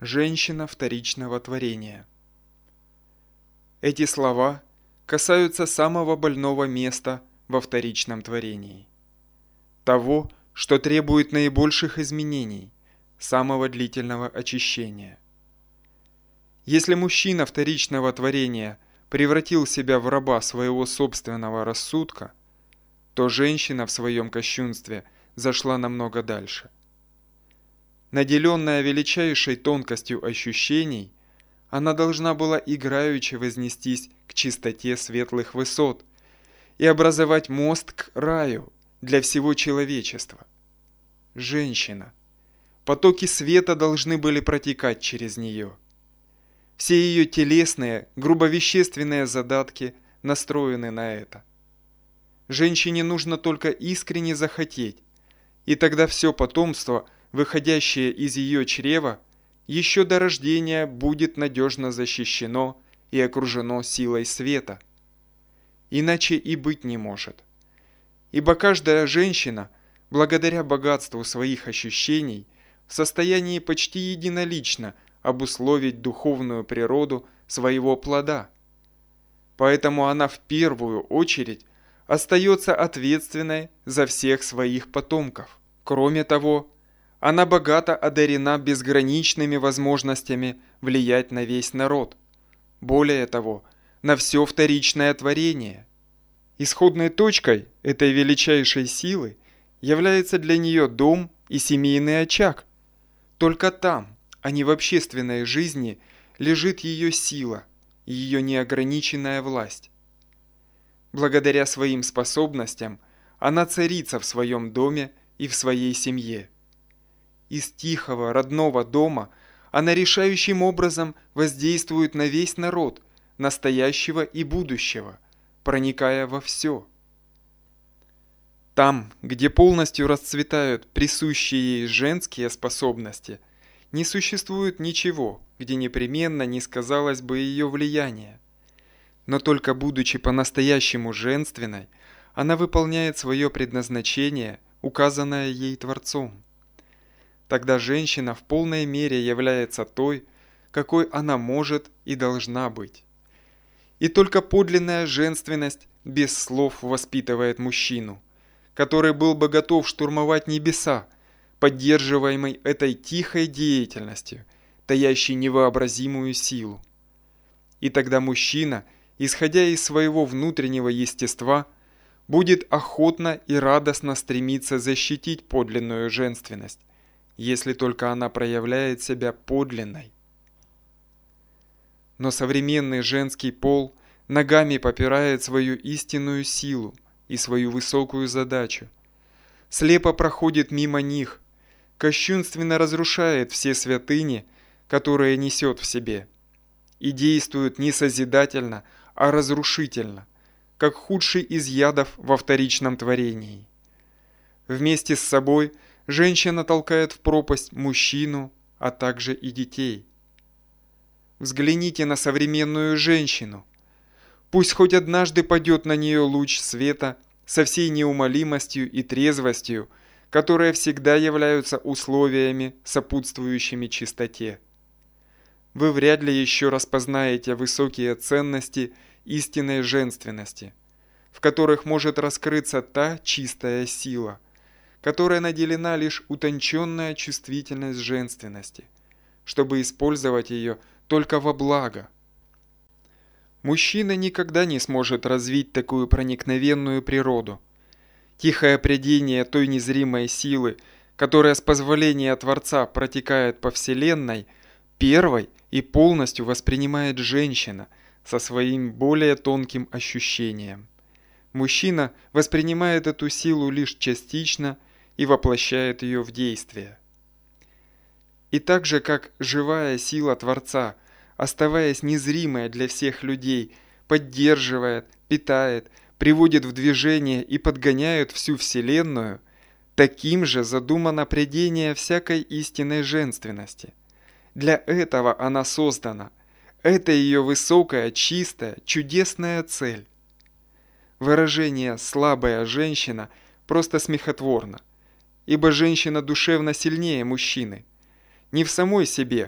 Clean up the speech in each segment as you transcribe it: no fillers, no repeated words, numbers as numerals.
Женщина вторичного творения. Эти слова касаются самого больного места во вторичном творении. Того, что требует наибольших изменений, самого длительного очищения. Если мужчина вторичного творения превратил себя в раба своего собственного рассудка, то женщина в своем кощунстве зашла намного дальше. Наделенная величайшей тонкостью ощущений, она должна была играючи вознестись к чистоте светлых высот и образовать мост к раю для всего человечества. Женщина. Потоки света должны были протекать через нее. Все ее телесные, грубовещественные задатки настроены на это. Женщине нужно только искренне захотеть, и тогда все потомство, выходящее из ее чрева, еще до рождения будет надежно защищено и окружено силой света. Иначе и быть не может. Ибо каждая женщина, благодаря богатству своих ощущений, в состоянии почти единолично обусловить духовную природу своего плода. Поэтому она в первую очередь остается ответственной за всех своих потомков. Кроме того, она богато одарена безграничными возможностями влиять на весь народ. Более того, на все вторичное творение. Исходной точкой этой величайшей силы является для нее дом и семейный очаг. Только там, а не в общественной жизни, лежит ее сила, ее неограниченная власть. Благодаря своим способностям она царица в своем доме и в своей семье. Из тихого, родного дома она решающим образом воздействует на весь народ, настоящего и будущего, проникая во все. Там, где полностью расцветают присущие ей женские способности, не существует ничего, где непременно не сказалось бы ее влияние. Но только будучи по-настоящему женственной, она выполняет свое предназначение, указанное ей Творцом. Тогда женщина в полной мере является той, какой она может и должна быть. И только подлинная женственность без слов воспитывает мужчину, который был бы готов штурмовать небеса, поддерживаемый этой тихой деятельностью, таящей невообразимую силу. И тогда мужчина, исходя из своего внутреннего естества, будет охотно и радостно стремиться защитить подлинную женственность, если только она проявляет себя подлинной. Но современный женский пол ногами попирает свою истинную силу и свою высокую задачу, слепо проходит мимо них, кощунственно разрушает все святыни, которые несет в себе, и действует не созидательно, а разрушительно, как худший из ядов во вторичном творении. Вместе с собой женщина толкает в пропасть мужчину, а также и детей. Взгляните на современную женщину. Пусть хоть однажды падет на нее луч света со всей неумолимостью и трезвостью, которые всегда являются условиями, сопутствующими чистоте. Вы вряд ли еще распознаете высокие ценности истинной женственности, в которых может раскрыться та чистая сила, которая наделена лишь утонченная чувствительность женственности, чтобы использовать ее только во благо. Мужчина никогда не сможет развить такую проникновенную природу. Тихое прядение той незримой силы, которая с позволения Творца протекает по Вселенной, первой и полностью воспринимает женщина со своим более тонким ощущением. Мужчина воспринимает эту силу лишь частично и воплощает ее в действие. И так же, как живая сила Творца, оставаясь незримой для всех людей, поддерживает, питает, приводит в движение и подгоняет всю Вселенную, таким же задумано прядение всякой истинной женственности. Для этого она создана. Это ее высокая, чистая, чудесная цель. Выражение «слабая женщина» просто смехотворно, ибо женщина душевно сильнее мужчины. Не в самой себе,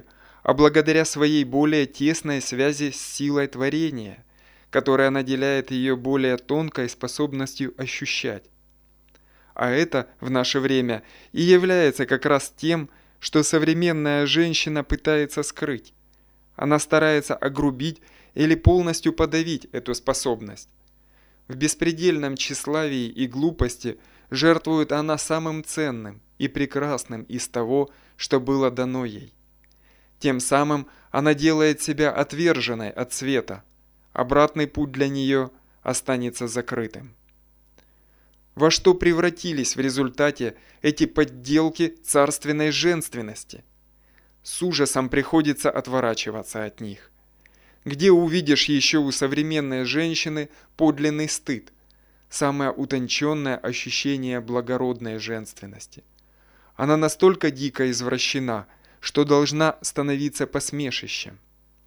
а благодаря своей более тесной связи с силой творения, которая наделяет ее более тонкой способностью ощущать. А это в наше время и является как раз тем, что современная женщина пытается скрыть. Она старается огрубить или полностью подавить эту способность. В беспредельном тщеславии и глупости жертвует она самым ценным и прекрасным из того, что было дано ей. Тем самым она делает себя отверженной от света. Обратный путь для нее останется закрытым. Во что превратились в результате эти подделки царственной женственности? С ужасом приходится отворачиваться от них. Где увидишь еще у современной женщины подлинный стыд, самое утонченное ощущение благородной женственности? Она настолько дико извращена, что должна становиться посмешищем.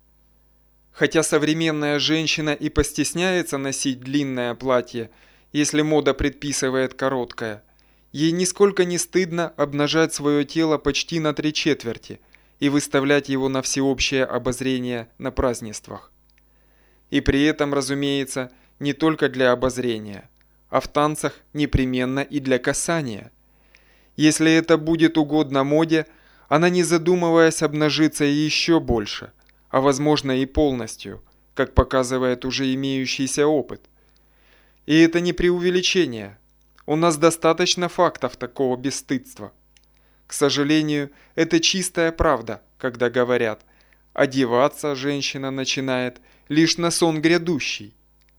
Хотя современная женщина и постесняется носить длинное платье, если мода предписывает короткое, ей нисколько не стыдно обнажать свое тело почти на 3/4 и выставлять его на всеобщее обозрение на празднествах. И при этом, разумеется, не только для обозрения, а в танцах непременно и для касания. Если это будет угодно моде, она, не задумываясь, обнажится еще больше, а возможно и полностью, как показывает уже имеющийся опыт. И это не преувеличение. У нас достаточно фактов такого бесстыдства. К сожалению, это чистая правда, когда говорят: одеваться женщина начинает лишь на сон грядущий.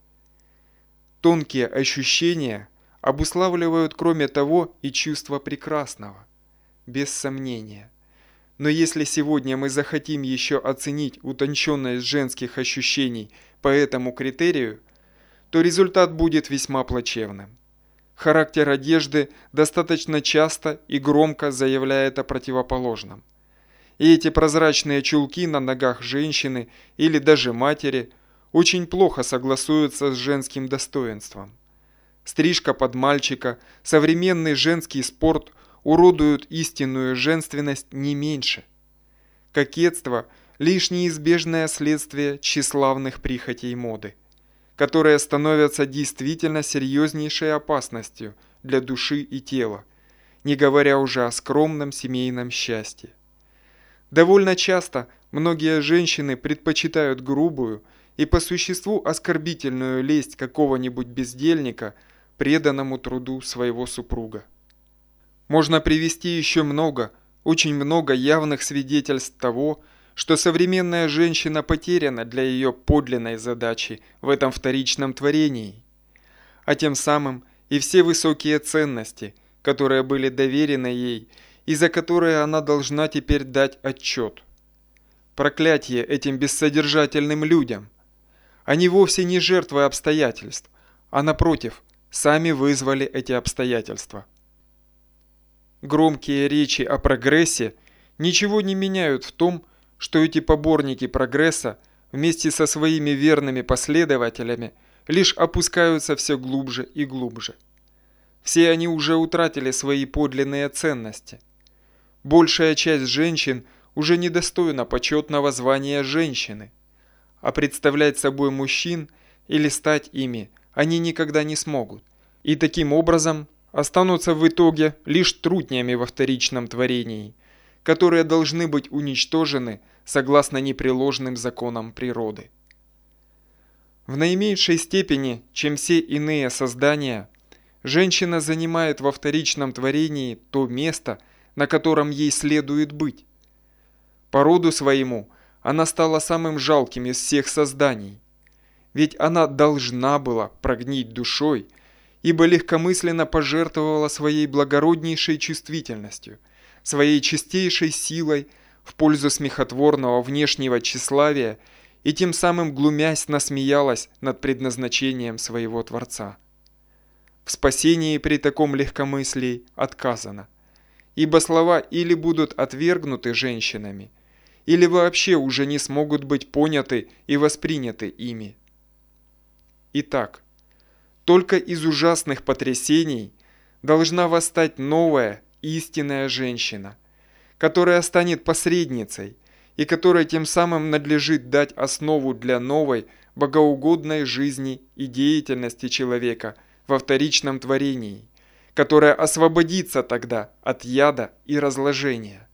Тонкие ощущения обуславливают, кроме того, и чувство прекрасного, без сомнения. Но если сегодня мы захотим еще оценить утонченность женских ощущений по этому критерию, то результат будет весьма плачевным. Характер одежды достаточно часто и громко заявляет о противоположном. И эти прозрачные чулки на ногах женщины или даже матери очень плохо согласуются с женским достоинством. Стрижка под мальчика, современный женский спорт уродуют истинную женственность не меньше. Кокетство – лишь неизбежное следствие тщеславных прихотей моды, которые становятся действительно серьезнейшей опасностью для души и тела, не говоря уже о скромном семейном счастье. Довольно часто многие женщины предпочитают грубую и по существу оскорбительную лесть какого-нибудь бездельника преданному труду своего супруга. Можно привести еще очень много явных свидетельств того, что современная женщина потеряна для ее подлинной задачи в этом вторичном творении, а тем самым и все высокие ценности, которые были доверены ей и за которые она должна теперь дать отчет. Проклятие этим бессодержательным людям! Они вовсе не жертвы обстоятельств, а напротив, сами вызвали эти обстоятельства. Громкие речи о прогрессе ничего не меняют в том, что эти поборники прогресса вместе со своими верными последователями лишь опускаются все глубже и глубже. Все они уже утратили свои подлинные ценности. Большая часть женщин уже недостойна почетного звания женщины, а представлять собой мужчин или стать ими они никогда не смогут, и таким образом останутся в итоге лишь трутнями во вторичном творении, которые должны быть уничтожены согласно непреложным законам природы. В наименьшей степени, чем все иные создания, женщина занимает во вторичном творении то место, на котором ей следует быть. По роду своему она стала самым жалким из всех созданий, ведь она должна была прогнить душой, ибо легкомысленно пожертвовала своей благороднейшей чувствительностью, своей чистейшей силой в пользу смехотворного внешнего тщеславия и тем самым, глумясь, насмеялась над предназначением своего Творца. В спасении при таком легкомыслии отказано, ибо слова или будут отвергнуты женщинами, или вообще уже не смогут быть поняты и восприняты ими. Итак, только из ужасных потрясений должна восстать новая, истинная женщина, которая станет посредницей и которой тем самым надлежит дать основу для новой, богоугодной жизни и деятельности человека во вторичном творении, которая освободится тогда от яда и разложения.